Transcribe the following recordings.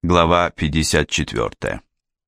Глава 54.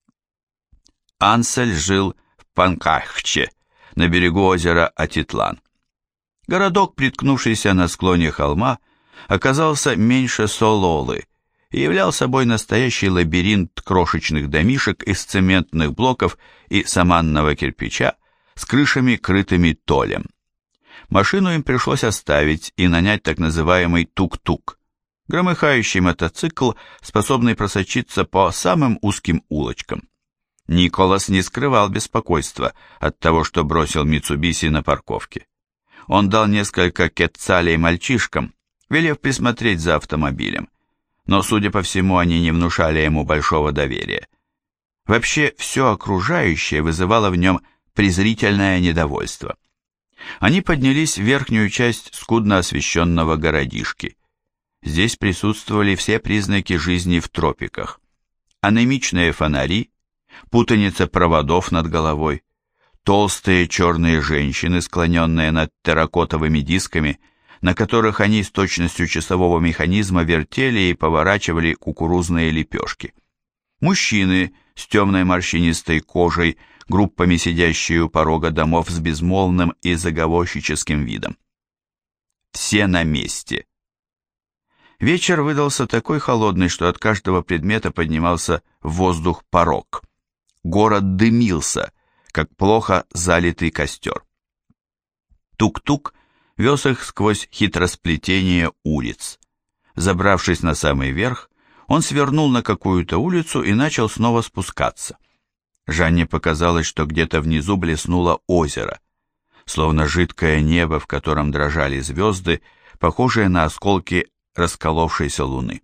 Ансель жил в Панкахче, на берегу озера Атитлан. Городок, приткнувшийся на склоне холма, оказался меньше Сололы и являл собой настоящий лабиринт крошечных домишек из цементных блоков и саманного кирпича с крышами, крытыми толем. Машину им пришлось оставить и нанять так называемый тук-тук, громыхающий мотоцикл, способный просочиться по самым узким улочкам. Николас не скрывал беспокойства от того, что бросил Митсубиси на парковке. Он дал несколько кецалей мальчишкам, велев присмотреть за автомобилем, но, судя по всему, они не внушали ему большого доверия. Вообще, все окружающее вызывало в нем презрительное недовольство. Они поднялись в верхнюю часть скудно освещенного городишки. Здесь присутствовали все признаки жизни в тропиках. Анемичные фонари, путаница проводов над головой, толстые черные женщины, склоненные над терракотовыми дисками, на которых они с точностью часового механизма вертели и поворачивали кукурузные лепешки. Мужчины с темной морщинистой кожей, группами сидящие у порога домов с безмолвным и заговорщическим видом. Все на месте. Вечер выдался такой холодный, что от каждого предмета поднимался в воздух порок. Город дымился, как плохо залитый костер. Тук-тук вез их сквозь хитросплетение улиц. Забравшись на самый верх, он свернул на какую-то улицу и начал снова спускаться. Жанне показалось, что где-то внизу блеснуло озеро, словно жидкое небо, в котором дрожали звезды, похожие на осколки расколовшейся луны.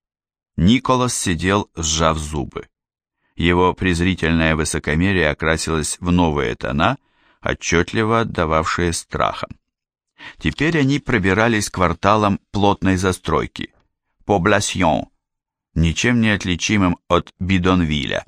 Николас сидел, сжав зубы. Его презрительное высокомерие окрасилось в новые тона, отчетливо отдававшие страхом. Теперь они пробирались кварталом плотной застройки, Побласьон, ничем не отличимым от Бидонвиля.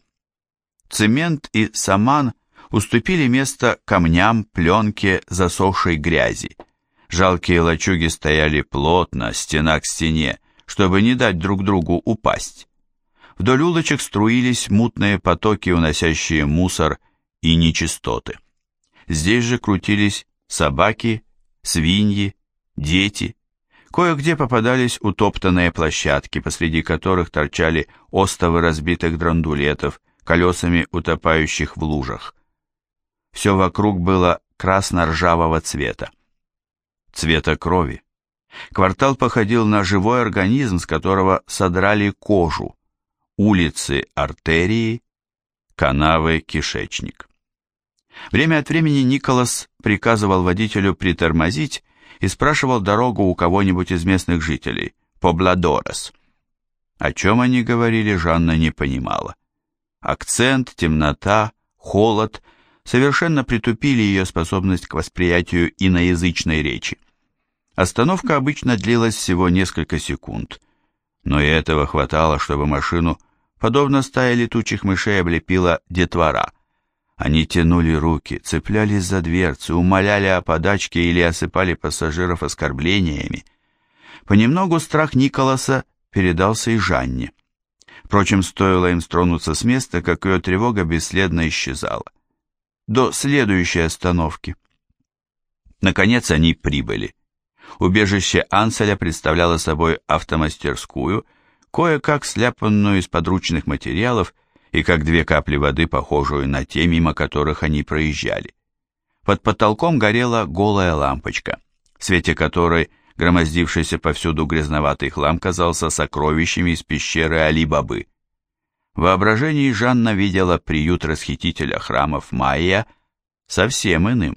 Цемент и саман уступили место камням, пленке, засохшей грязи. Жалкие лачуги стояли плотно, стена к стене, чтобы не дать друг другу упасть. Вдоль улочек струились мутные потоки, уносящие мусор и нечистоты. Здесь же крутились собаки, свиньи, дети. Кое-где попадались утоптанные площадки, посреди которых торчали остовы разбитых драндулетов, колесами утопающих в лужах. Все вокруг было красно-ржавого цвета. Цвета крови. Квартал походил на живой организм, с которого содрали кожу. Улицы – артерии, канавы – кишечник. Время от времени Николас приказывал водителю притормозить и спрашивал дорогу у кого-нибудь из местных жителей, Побладорес. О чем они говорили, Жанна не понимала. Акцент, темнота, холод совершенно притупили ее способность к восприятию иноязычной речи. Остановка обычно длилась всего несколько секунд, но и этого хватало, чтобы машину, подобно стае летучих мышей, облепила детвора. Они тянули руки, цеплялись за дверцы, умоляли о подачке или осыпали пассажиров оскорблениями. Понемногу страх Николаса передался и Жанне. Впрочем, стоило им стронуться с места, как ее тревога бесследно исчезала. До следующей остановки. Наконец они прибыли. Убежище Анселя представляло собой автомастерскую, кое-как сляпанную из подручных материалов и как две капли воды, похожую на те, мимо которых они проезжали. Под потолком горела голая лампочка, в свете которой громоздившийся повсюду грязноватый хлам казался сокровищами из пещеры Али-Бабы. В воображении Жанна видела приют расхитителя храмов Майя совсем иным.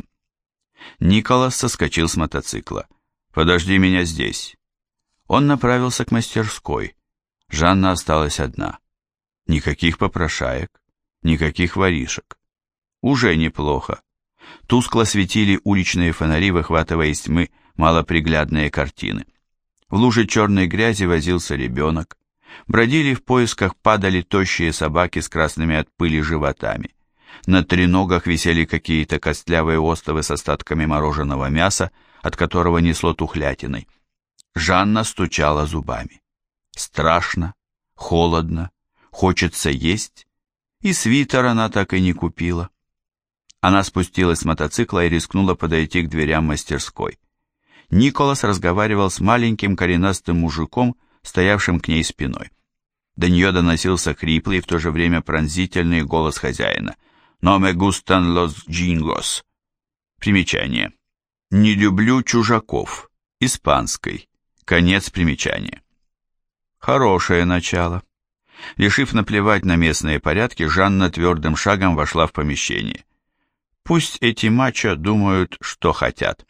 Николас соскочил с мотоцикла. «Подожди меня здесь». Он направился к мастерской. Жанна осталась одна. Никаких попрошаек, никаких воришек. Уже неплохо. Тускло светили уличные фонари, выхватывая из тьмы малоприглядные картины. В луже черной грязи возился ребенок. Бродили в поисках, падали тощие собаки с красными от пыли животами. На треногах висели какие-то костлявые остовы с остатками мороженого мяса, от которого несло тухлятиной. Жанна стучала зубами. Страшно, холодно, хочется есть, и свитер она так и не купила. Она спустилась с мотоцикла и рискнула подойти к дверям мастерской. Николас разговаривал с маленьким коренастым мужиком, стоявшим к ней спиной. До нее доносился хриплый и в то же время пронзительный голос хозяина. «No me gustan los gringos». Примечание. «Не люблю чужаков». Испанской. Конец примечания. Хорошее начало. Решив наплевать на местные порядки, Жанна твердым шагом вошла в помещение. Пусть эти мачо думают, что хотят.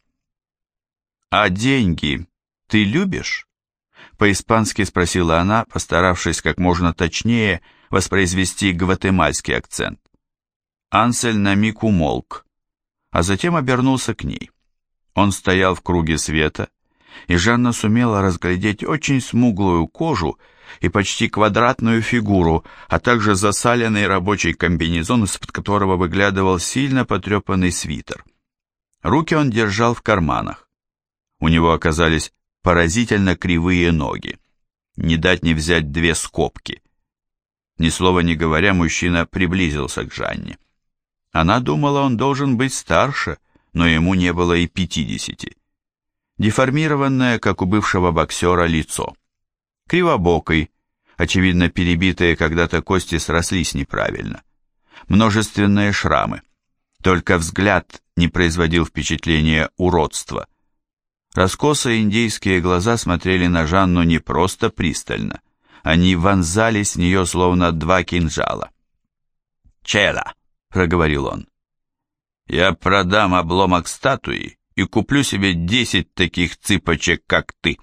«А деньги ты любишь?» По-испански спросила она, постаравшись как можно точнее воспроизвести гватемальский акцент. Ансель на миг умолк, а затем обернулся к ней. Он стоял в круге света, и Жанна сумела разглядеть очень смуглую кожу и почти квадратную фигуру, а также засаленный рабочий комбинезон, из-под которого выглядывал сильно потрепанный свитер. Руки он держал в карманах. У него оказались поразительно кривые ноги. Не дать не взять две скобки. Ни слова не говоря, мужчина приблизился к Жанне. Она думала, он должен быть старше, но ему не было и 50. Деформированное, как у бывшего боксера, лицо. Кривобокий, очевидно, перебитые когда-то кости срослись неправильно. Множественные шрамы. Только взгляд не производил впечатления уродства. Раскосые индейские глаза смотрели на Жанну не просто пристально. Они вонзались в нее, словно два кинжала. «Чела», — проговорил он, — «я продам обломок статуи и куплю себе 10 таких цыпочек, как ты».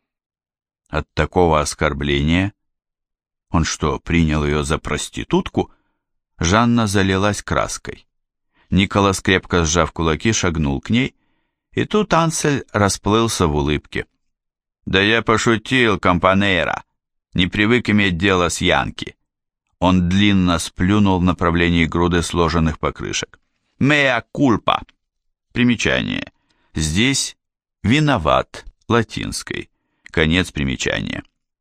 От такого оскорбления, он что, принял ее за проститутку? Жанна залилась краской. Николас, крепко сжав кулаки, шагнул к ней, и тут Ансель расплылся в улыбке. «Да я пошутил, компанейра, не привык иметь дело с янки». Он длинно сплюнул в направлении груды сложенных покрышек. «Меа кульпа». Примечание. Здесь «виноват» латинской. Конец примечания.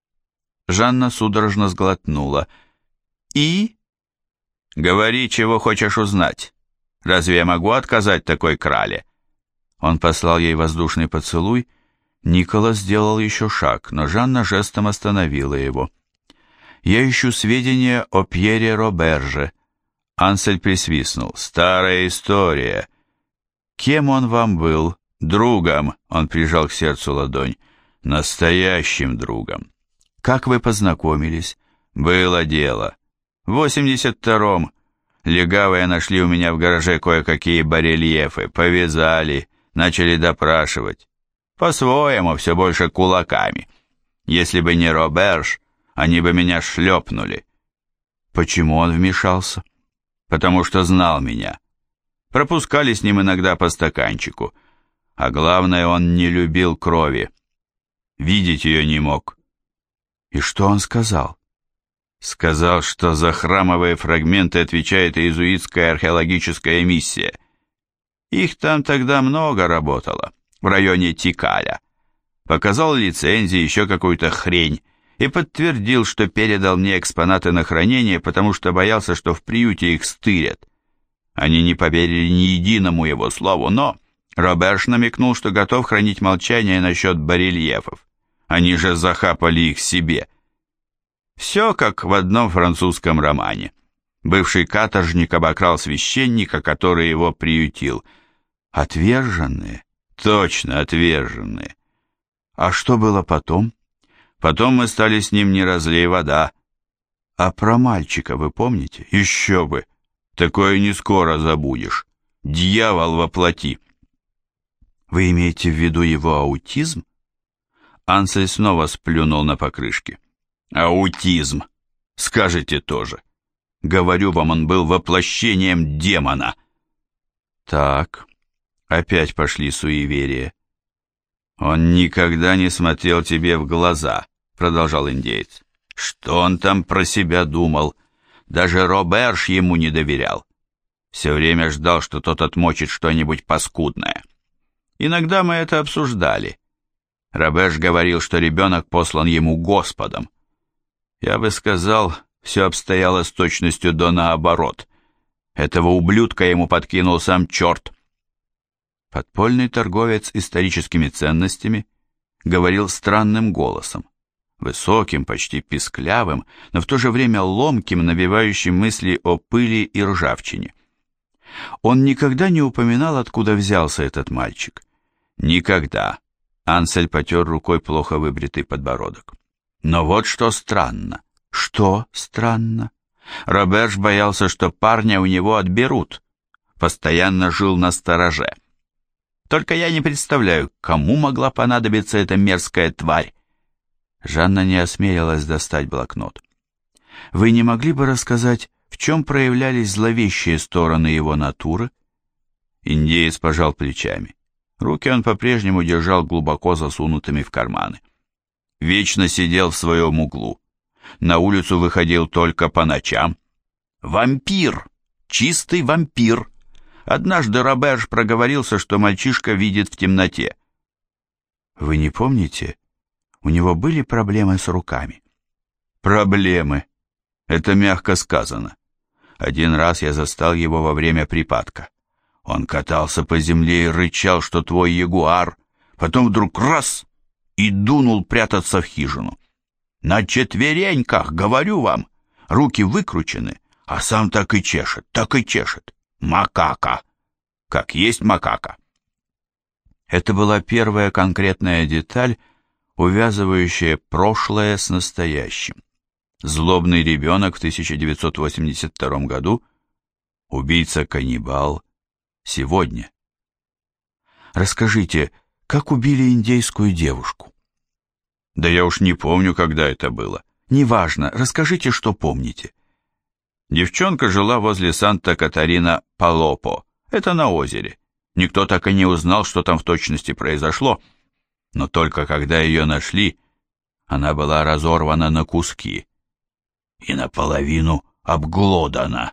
Жанна судорожно сглотнула. «И?» «Говори, чего хочешь узнать. Разве я могу отказать такой крале?» Он послал ей воздушный поцелуй. Николас сделал еще шаг, но Жанна жестом остановила его. «Я ищу сведения о Пьере Роберже». Ансель присвистнул. «Старая история. Кем он вам был?» «Другом», — он прижал к сердцу ладонь. «Настоящим другом». «Как вы познакомились?» «Было дело. В 82-м легавые нашли у меня в гараже кое-какие барельефы, повязали, начали допрашивать. По-своему, все больше кулаками. Если бы не Роберж, они бы меня шлепнули». «Почему он вмешался?» «Потому что знал меня. Пропускали с ним иногда по стаканчику. А главное, он не любил крови. Видеть ее не мог». «И что он сказал?» «Сказал, что за храмовые фрагменты отвечает иезуитская археологическая миссия. Их там тогда много работало, в районе Тикаля. Показал лицензии, еще какую-то хрень, и подтвердил, что передал мне экспонаты на хранение, потому что боялся, что в приюте их стырят. Они не поверили ни единому его слову, но Роберж намекнул, что готов хранить молчание насчет барельефов. Они же захапали их себе». Все как в одном французском романе. Бывший каторжник обокрал священника, который его приютил. Отверженные? Точно, отверженные. А что было потом? Потом мы стали с ним не разлей вода. А про мальчика вы помните? Еще бы. Такое не скоро забудешь. Дьявол во плоти. Вы имеете в виду его аутизм? Ансель снова сплюнул на покрышке. Аутизм. Скажете тоже. Говорю вам, он был воплощением демона. Так, опять пошли суеверия. Он никогда не смотрел тебе в глаза, продолжал индеец. Что он там про себя думал? Даже Роберж ему не доверял. Все время ждал, что тот отмочит что-нибудь паскудное. Иногда мы это обсуждали. Роберж говорил, что ребенок послан ему Господом. Я бы сказал, все обстояло с точностью до наоборот. Этого ублюдка ему подкинул сам черт. Подпольный торговец историческими ценностями говорил странным голосом, высоким, почти писклявым, но в то же время ломким, навевающим мысли о пыли и ржавчине. Он никогда не упоминал, откуда взялся этот мальчик. Никогда. Ансель потер рукой плохо выбритый подбородок. Но вот что странно. Что странно? Роберж боялся, что парня у него отберут. Постоянно жил настороже. Только я не представляю, кому могла понадобиться эта мерзкая тварь. Жанна не осмелилась достать блокнот. Вы не могли бы рассказать, в чем проявлялись зловещие стороны его натуры? Индеец пожал плечами. Руки он по-прежнему держал глубоко засунутыми в карманы. Вечно сидел в своем углу. На улицу выходил только по ночам. Вампир! Чистый вампир! Однажды Роберж проговорился, что мальчишка видит в темноте. Вы не помните, у него были проблемы с руками? Проблемы. Это мягко сказано. Один раз я застал его во время припадка. Он катался по земле и рычал, что твой ягуар, потом вдруг раз и дунул прятаться в хижину. На четвереньках, говорю вам, руки выкручены, а сам так и чешет, так и чешет. Макака. Как есть макака. Это была первая конкретная деталь, увязывающая прошлое с настоящим. Злобный ребенок в 1982 году, убийца-каннибал сегодня. Расскажите, как убили индейскую девушку? Да я уж не помню, когда это было. Неважно, расскажите, что помните. Девчонка жила возле Санта-Катарина-Палопо. Это на озере. Никто так и не узнал, что там в точности произошло. Но только когда ее нашли, она была разорвана на куски и наполовину обглодана.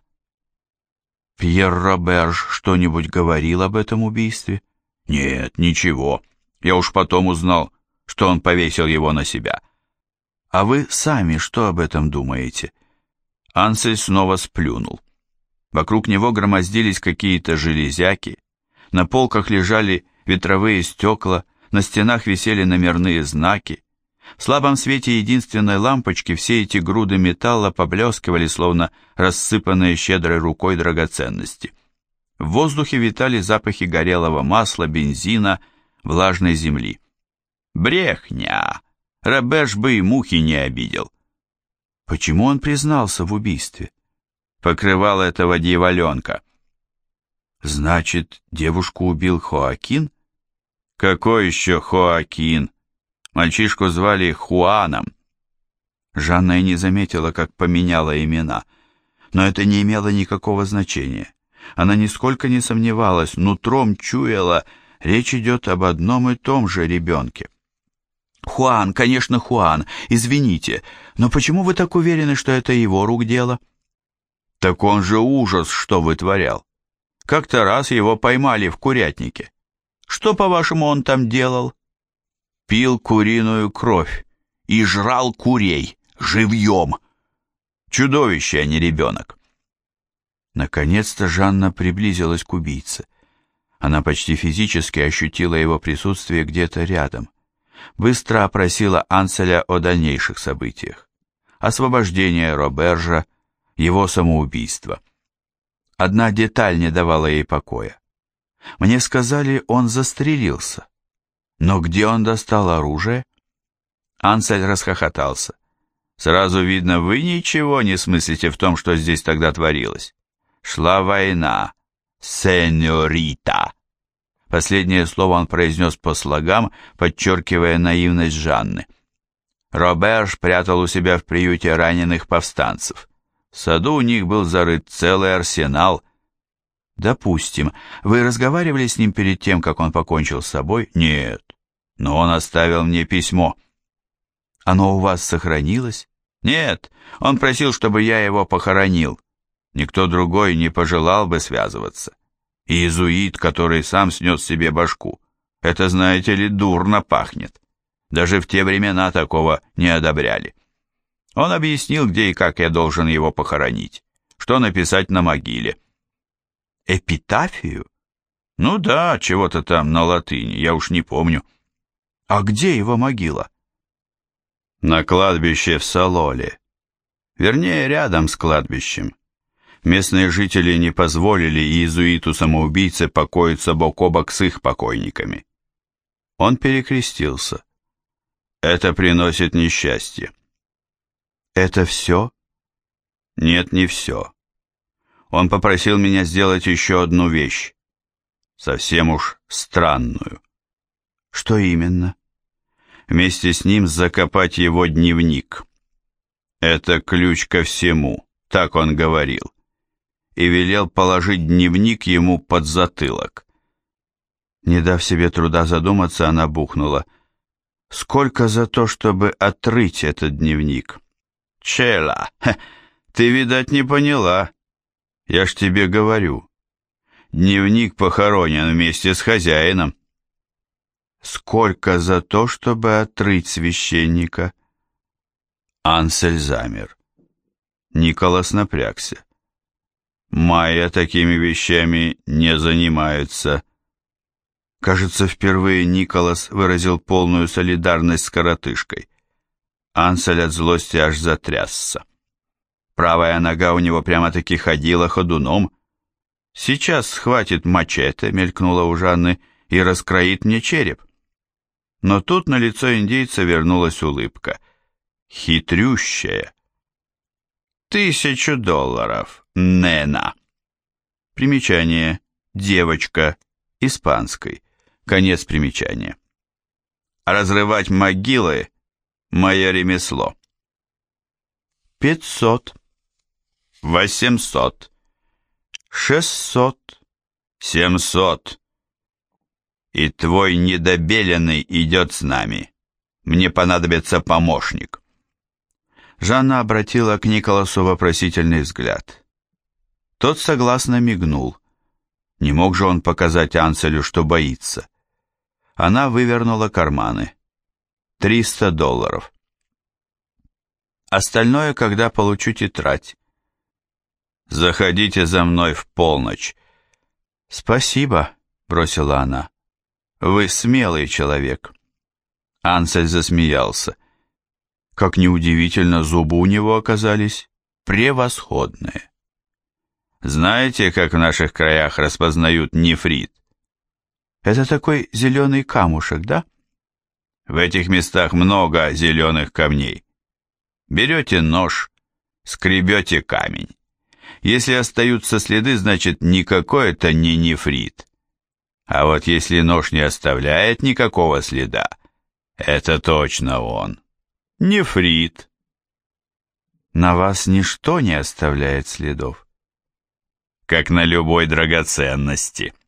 Пьер Роберж что-нибудь говорил об этом убийстве? Нет, ничего. Я уж потом узнал, что он повесил его на себя. А вы сами что об этом думаете? Ансель снова сплюнул. Вокруг него громоздились какие-то железяки, на полках лежали ветровые стекла, на стенах висели номерные знаки. В слабом свете единственной лампочки все эти груды металла поблескивали, словно рассыпанные щедрой рукой драгоценности. В воздухе витали запахи горелого масла, бензина, влажной земли. Брехня! Роберж бы и мухи не обидел. Почему он признался в убийстве? Покрывал этого дьяволенка. Значит, девушку убил Хоакин? Какой еще Хоакин? Мальчишку звали Хуаном. Жанна и не заметила, как поменяла имена. Но это не имело никакого значения. Она нисколько не сомневалась, нутром чуяла, речь идет об одном и том же ребенке. Хуан, конечно, Хуан, извините, но почему вы так уверены, что это его рук дело? Так он же ужас, что вытворял. Как-то раз его поймали в курятнике. Что, по-вашему, он там делал? Пил куриную кровь и жрал курей живьем. Чудовище, а не ребенок. Наконец-то Жанна приблизилась к убийце. Она почти физически ощутила его присутствие где-то рядом. Быстро опросила Анселя о дальнейших событиях. Освобождение Робержа, его самоубийство. Одна деталь не давала ей покоя. Мне сказали, он застрелился. Но где он достал оружие? Ансель расхохотался. Сразу видно, вы ничего не смыслите в том, что здесь тогда творилось. Шла война, сеньорита. Последнее слово он произнес по слогам, подчеркивая наивность Жанны. Роберж прятал у себя в приюте раненых повстанцев. В саду у них был зарыт целый арсенал. Допустим, вы разговаривали с ним перед тем, как он покончил с собой? Нет, но он оставил мне письмо. Оно у вас сохранилось? Нет, он просил, чтобы я его похоронил. Никто другой не пожелал бы связываться. Иезуит, который сам снес себе башку. Это, знаете ли, дурно пахнет. Даже в те времена такого не одобряли. Он объяснил, где и как я должен его похоронить, что написать на могиле. Эпитафию? Ну да, чего-то там на латыни, я уж не помню. А где его могила? На кладбище в Салоле. Вернее, рядом с кладбищем. Местные жители не позволили иезуиту-самоубийце покоиться бок о бок с их покойниками. Он перекрестился. Это приносит несчастье. Это все? Нет, не все. Он попросил меня сделать еще одну вещь. Совсем уж странную. Что именно? Вместе с ним закопать его дневник. Это ключ ко всему, так он говорил. И велел положить дневник ему под затылок. Не дав себе труда задуматься, она бухнула. Сколько за то, чтобы отрыть этот дневник? Чела, ты, видать, не поняла. Я ж тебе говорю. Дневник похоронен вместе с хозяином. Сколько за то, чтобы отрыть священника? Ансель замер. Николас напрягся. Майя такими вещами не занимается. Кажется, впервые Николас выразил полную солидарность с коротышкой. Ансель от злости аж затрясся. Правая нога у него прямо-таки ходила ходуном. «Сейчас схватит мачете», — мелькнула у Жанны, — «и раскроит мне череп». Но тут на лицо индейца вернулась улыбка. Хитрющая. $1000, Нена. Примечание. Девочка. Испанской. Конец примечания. Разрывать могилы — мое ремесло. 500. 800. 600. 700. И твой недобеленный идет с нами. Мне понадобится помощник. Жанна обратила к Николасу вопросительный взгляд. Тот согласно мигнул. Не мог же он показать Анселю, что боится. Она вывернула карманы. $300. Остальное, когда получу тетрадь. Заходите за мной в полночь. Спасибо, бросила она. Вы смелый человек. Ансель засмеялся. Как неудивительно, зубы у него оказались превосходные. Знаете, как в наших краях распознают нефрит? Это такой зеленый камушек, да? В этих местах много зеленых камней. Берете нож, скребете камень. Если остаются следы, значит, никакой это не нефрит. А вот если нож не оставляет никакого следа, это точно он. Нефрит. На вас ничто не оставляет следов. Как на любой драгоценности.